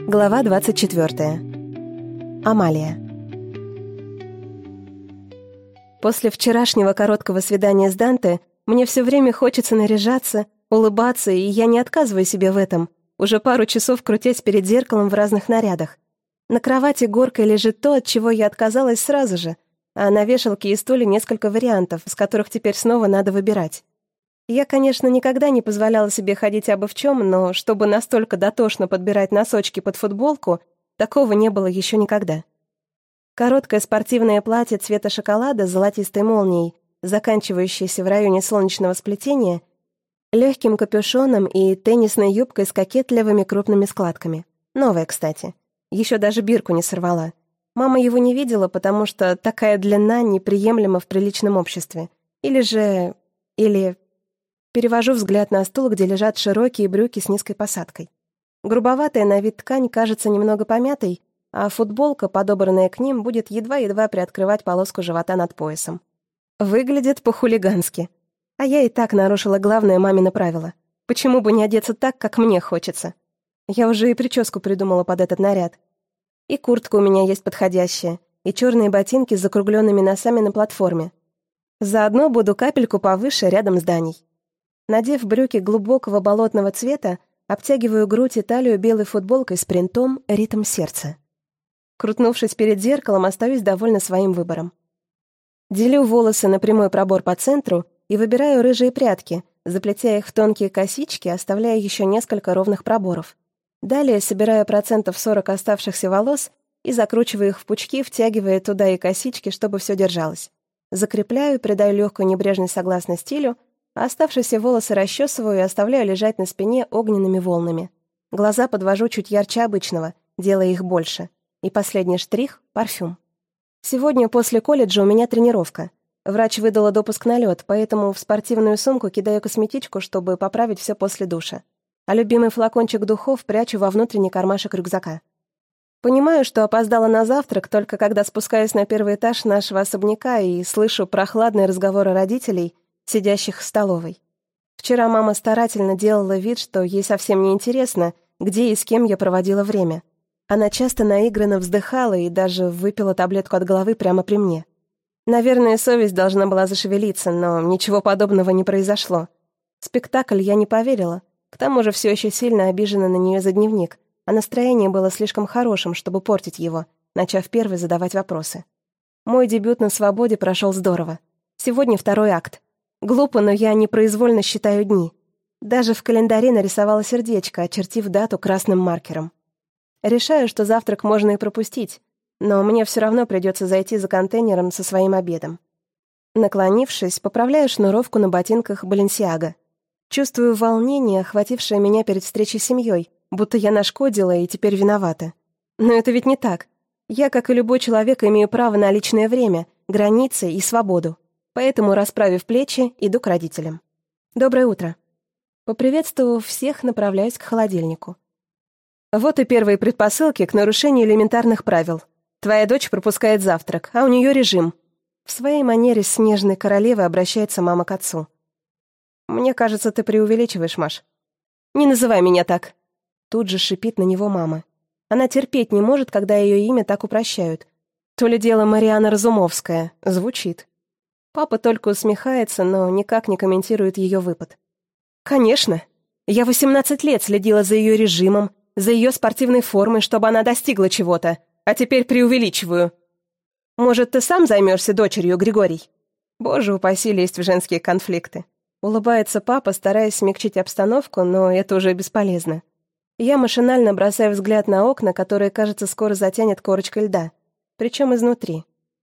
Глава 24. Амалия. После вчерашнего короткого свидания с Данте мне все время хочется наряжаться, улыбаться, и я не отказываю себе в этом, уже пару часов крутясь перед зеркалом в разных нарядах. На кровати горкой лежит то, от чего я отказалась сразу же, а на вешалке и стуле несколько вариантов, из которых теперь снова надо выбирать. Я, конечно, никогда не позволяла себе ходить абы в чем, но чтобы настолько дотошно подбирать носочки под футболку, такого не было еще никогда. Короткое спортивное платье цвета шоколада с золотистой молнией, заканчивающееся в районе солнечного сплетения, легким капюшоном и теннисной юбкой с кокетливыми крупными складками. Новая, кстати. Еще даже бирку не сорвала. Мама его не видела, потому что такая длина неприемлема в приличном обществе. Или... Перевожу взгляд на стул, где лежат широкие брюки с низкой посадкой. Грубоватая на вид ткань кажется немного помятой, а футболка, подобранная к ним, будет едва-едва приоткрывать полоску живота над поясом. Выглядит по-хулигански. А я и так нарушила главное мамино правило. Почему бы не одеться так, как мне хочется? Я уже и прическу придумала под этот наряд. И куртка у меня есть подходящая, и черные ботинки с закругленными носами на платформе. Заодно буду капельку повыше рядом с Даней. Надев брюки глубокого болотного цвета, обтягиваю грудь и талию белой футболкой с принтом «Ритм сердца». Крутнувшись перед зеркалом, остаюсь довольна своим выбором. Делю волосы на прямой пробор по центру и выбираю рыжие прядки, заплетя их в тонкие косички, оставляя еще несколько ровных проборов. Далее собираю 40% оставшихся волос и закручиваю их в пучки, втягивая туда и косички, чтобы все держалось. Закрепляю, придаю легкую небрежность согласно стилю, а оставшиеся волосы расчесываю и оставляю лежать на спине огненными волнами. Глаза подвожу чуть ярче обычного, делая их больше. И последний штрих — парфюм. Сегодня после колледжа у меня тренировка. Врач выдала допуск на лед, поэтому в спортивную сумку кидаю косметичку, чтобы поправить все после душа. А любимый флакончик духов прячу во внутренний кармашек рюкзака. Понимаю, что опоздала на завтрак, только когда спускаюсь на первый этаж нашего особняка и слышу прохладные разговоры родителей, сидящих в столовой. Вчера мама старательно делала вид, что ей совсем не интересно, где и с кем я проводила время. Она часто наигранно вздыхала и даже выпила таблетку от головы прямо при мне. Наверное, совесть должна была зашевелиться, но ничего подобного не произошло. В спектакль я не поверила. К тому же все еще сильно обижена на нее за дневник, а настроение было слишком хорошим, чтобы портить его, начав первой задавать вопросы. Мой дебют на свободе прошел здорово. Сегодня второй акт. Глупо, но я непроизвольно считаю дни. Даже в календаре нарисовала сердечко, очертив дату красным маркером. Решаю, что завтрак можно и пропустить, но мне все равно придется зайти за контейнером со своим обедом. Наклонившись, поправляю шнуровку на ботинках Баленсиаго. Чувствую волнение, охватившее меня перед встречей с семьей, будто я нашкодила и теперь виновата. Но это ведь не так. Я, как и любой человек, имею право на личное время, границы и свободу. Поэтому, расправив плечи, иду к родителям. «Доброе утро». Поприветствовав всех, направляюсь к холодильнику. Вот и первые предпосылки к нарушению элементарных правил. Твоя дочь пропускает завтрак, а у нее режим. В своей манере снежной королевы обращается мама к отцу. «Мне кажется, ты преувеличиваешь, Маш». «Не называй меня так». Тут же шипит на него мама. Она терпеть не может, когда ее имя так упрощают. То ли дело Марианна Разумовская. Звучит. Папа только усмехается, но никак не комментирует ее выпад. «Конечно. Я 18 лет следила за ее режимом, за ее спортивной формой, чтобы она достигла чего-то, а теперь преувеличиваю. Может, ты сам займешься дочерью, Григорий?» Боже упаси лезть в женские конфликты. Улыбается папа, стараясь смягчить обстановку, но это уже бесполезно. Я машинально бросаю взгляд на окна, которые, кажется, скоро затянет корочкой льда. Причем изнутри.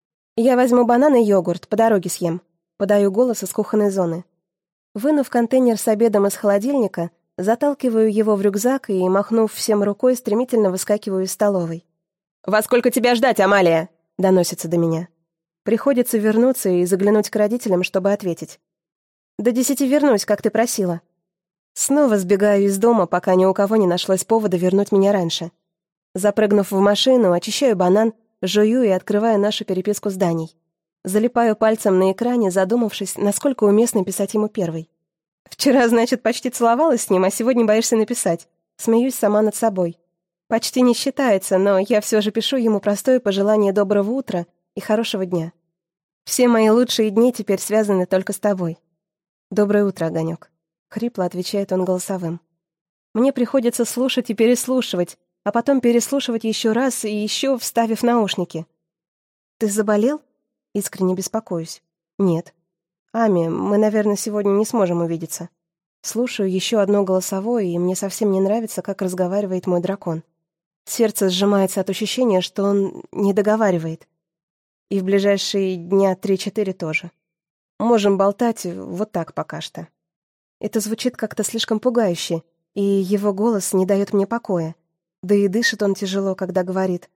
«Я возьму банан и йогурт, по дороге съем». Подаю голос из кухонной зоны. Вынув контейнер с обедом из холодильника, заталкиваю его в рюкзак и, махнув всем рукой, стремительно выскакиваю из столовой. «Во сколько тебя ждать, Амалия?» — доносится до меня. Приходится вернуться и заглянуть к родителям, чтобы ответить. «До 10 вернусь, как ты просила». Снова сбегаю из дома, пока ни у кого не нашлось повода вернуть меня раньше. Запрыгнув в машину, очищаю банан, жую и открываю нашу переписку с Даней. Залипаю пальцем на экране, задумавшись, насколько уместно писать ему первой. «Вчера, значит, почти целовалась с ним, а сегодня боишься написать». Смеюсь сама над собой. Почти не считается, но я все же пишу ему простое пожелание доброго утра и хорошего дня. Все мои лучшие дни теперь связаны только с тобой. Доброе утро, Огонек. Хрипло отвечает он голосовым. Мне приходится слушать и переслушивать, а потом переслушивать еще раз и еще, вставив наушники. Ты заболел? Искренне беспокоюсь. Нет. Ами, мы, наверное, сегодня не сможем увидеться. Слушаю еще одно голосовое, и мне совсем не нравится, как разговаривает мой дракон. Сердце сжимается от ощущения, что он не договаривает. И в ближайшие дня 3-4 тоже. Можем болтать вот так пока что. Это звучит как-то слишком пугающе, и его голос не дает мне покоя. Да и дышит он тяжело, когда говорит.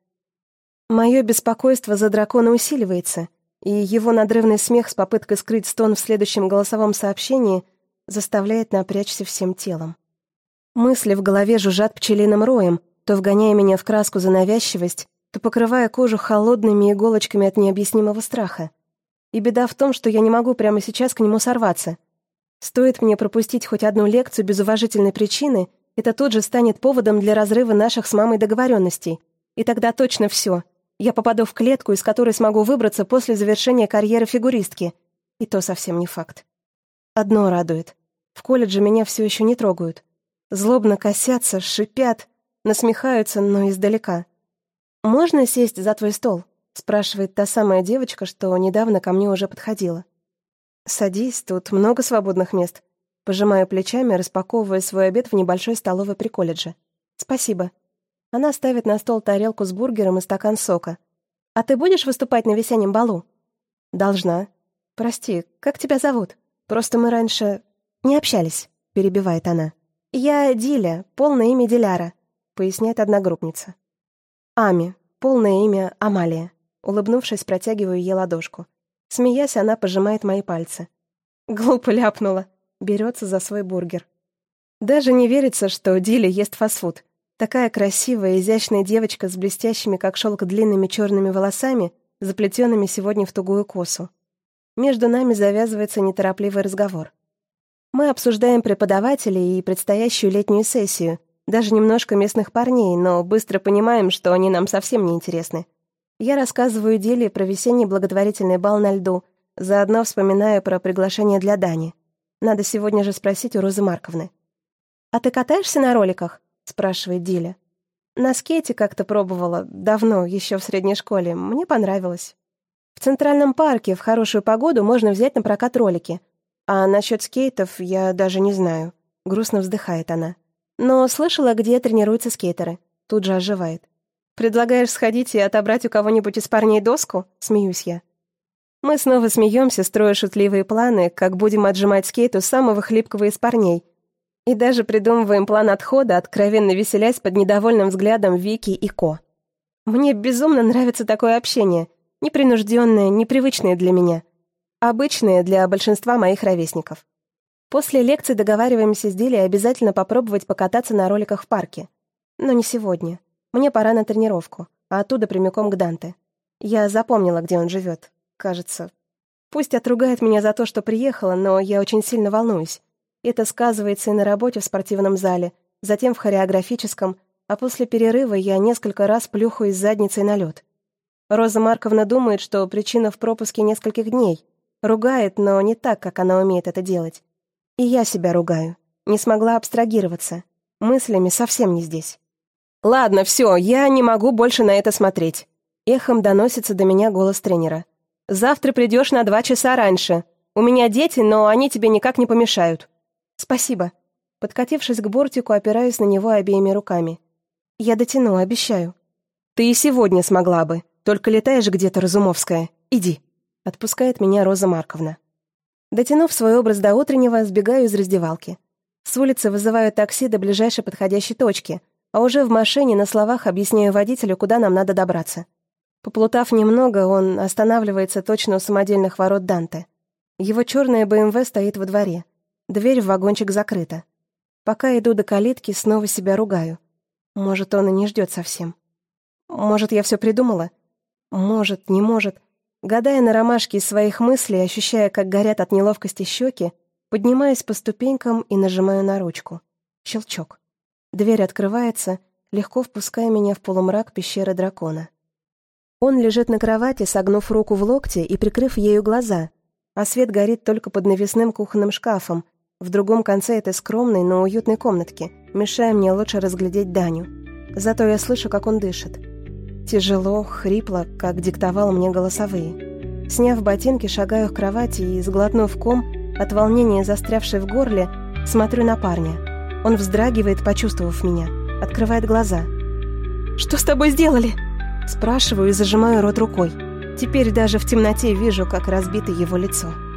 Мое беспокойство за дракона усиливается, и его надрывный смех с попыткой скрыть стон в следующем голосовом сообщении заставляет напрячься всем телом. Мысли в голове жужжат пчелиным роем, то вгоняя меня в краску за навязчивость, то покрывая кожу холодными иголочками от необъяснимого страха. И беда в том, что я не могу прямо сейчас к нему сорваться. Стоит мне пропустить хоть одну лекцию без уважительной причины, это тут же станет поводом для разрыва наших с мамой договоренностей. И тогда точно все. Я попаду в клетку, из которой смогу выбраться после завершения карьеры фигуристки. И то совсем не факт. Одно радует. В колледже меня все еще не трогают. Злобно косятся, шипят, насмехаются, но издалека. «Можно сесть за твой стол?» — спрашивает та самая девочка, что недавно ко мне уже подходила. «Садись, тут много свободных мест». Пожимаю плечами, распаковывая свой обед в небольшой столовой при колледже. «Спасибо». Она ставит на стол тарелку с бургером и стакан сока. «А ты будешь выступать на весеннем балу?» «Должна». «Прости, как тебя зовут? Просто мы раньше не общались», — перебивает она. «Я Диля, полное имя Диляра», — поясняет одногруппница. «Ами, полное имя Амалия». Улыбнувшись, протягиваю ей ладошку. Смеясь, она пожимает мои пальцы. Глупо ляпнула. Берется за свой бургер. Даже не верится, что Диля ест фастфуд. Такая красивая, изящная девочка с блестящими, как шелк, длинными черными волосами, заплетенными сегодня в тугую косу. Между нами завязывается неторопливый разговор. Мы обсуждаем преподавателей и предстоящую летнюю сессию, даже немножко местных парней, но быстро понимаем, что они нам совсем не интересны. Я рассказываю Диле про весенний благотворительный бал на льду, заодно вспоминая про приглашение для Дани. Надо сегодня же спросить у Розы Марковны. «А ты катаешься на роликах?» — спрашивает Диля. «На скейте как-то пробовала, давно, еще в средней школе. Мне понравилось. В Центральном парке в хорошую погоду можно взять на прокат ролики. А насчет скейтов я даже не знаю». Грустно вздыхает она. «Но слышала, где тренируются скейтеры». Тут же оживает. «Предлагаешь сходить и отобрать у кого-нибудь из парней доску?» — смеюсь я. Мы снова смеемся, строя шутливые планы, как будем отжимать скейт у самого хлипкого из парней. И даже придумываем план отхода, откровенно веселясь под недовольным взглядом Вики и Ко. Мне безумно нравится такое общение. Непринужденное, непривычное для меня. Обычное для большинства моих ровесников. После лекции договариваемся с Дилей обязательно попробовать покататься на роликах в парке. Но не сегодня. Мне пора на тренировку, а оттуда прямиком к Данте. Я запомнила, где он живет. Кажется. Пусть отругает меня за то, что приехала, но я очень сильно волнуюсь. Это сказывается и на работе в спортивном зале, затем в хореографическом, а после перерыва я несколько раз плюхаюсь задницей на лед. Роза Марковна думает, что причина в пропуске нескольких дней. Ругает, но не так, как она умеет это делать. И я себя ругаю. Не смогла абстрагироваться. Мыслями совсем не здесь. «Ладно, все, я не могу больше на это смотреть». Эхом доносится до меня голос тренера. «Завтра придешь на 2 часа раньше. У меня дети, но они тебе никак не помешают». «Спасибо». Подкатившись к бортику, опираюсь на него обеими руками. «Я дотяну, обещаю». «Ты и сегодня смогла бы. Только летаешь где-то, Разумовская. Иди». Отпускает меня Роза Марковна. Дотянув свой образ до утреннего, сбегаю из раздевалки. С улицы вызываю такси до ближайшей подходящей точки, а уже в машине на словах объясняю водителю, куда нам надо добраться. Поплутав немного, он останавливается точно у самодельных ворот Данте. Его черная БМВ стоит во дворе. Дверь в вагончик закрыта. Пока иду до калитки, снова себя ругаю. Может, он и не ждет совсем. Может, я все придумала? Может, не может. Гадая на ромашке из своих мыслей, ощущая, как горят от неловкости щеки, поднимаюсь по ступенькам и нажимаю на ручку. Щелчок. Дверь открывается, легко впуская меня в полумрак пещеры дракона. Он лежит на кровати, согнув руку в локте и прикрыв ею глаза, а свет горит только под навесным кухонным шкафом, в другом конце этой скромной, но уютной комнатки, мешая мне лучше разглядеть Даню. Зато я слышу, как он дышит. Тяжело, хрипло, как диктовал мне голосовые. Сняв ботинки, шагаю к кровати и, сглотнув ком, от волнения застрявшей в горле, смотрю на парня. Он вздрагивает, почувствовав меня, открывает глаза. «Что с тобой сделали?» Спрашиваю и зажимаю рот рукой. Теперь даже в темноте вижу, как разбито его лицо.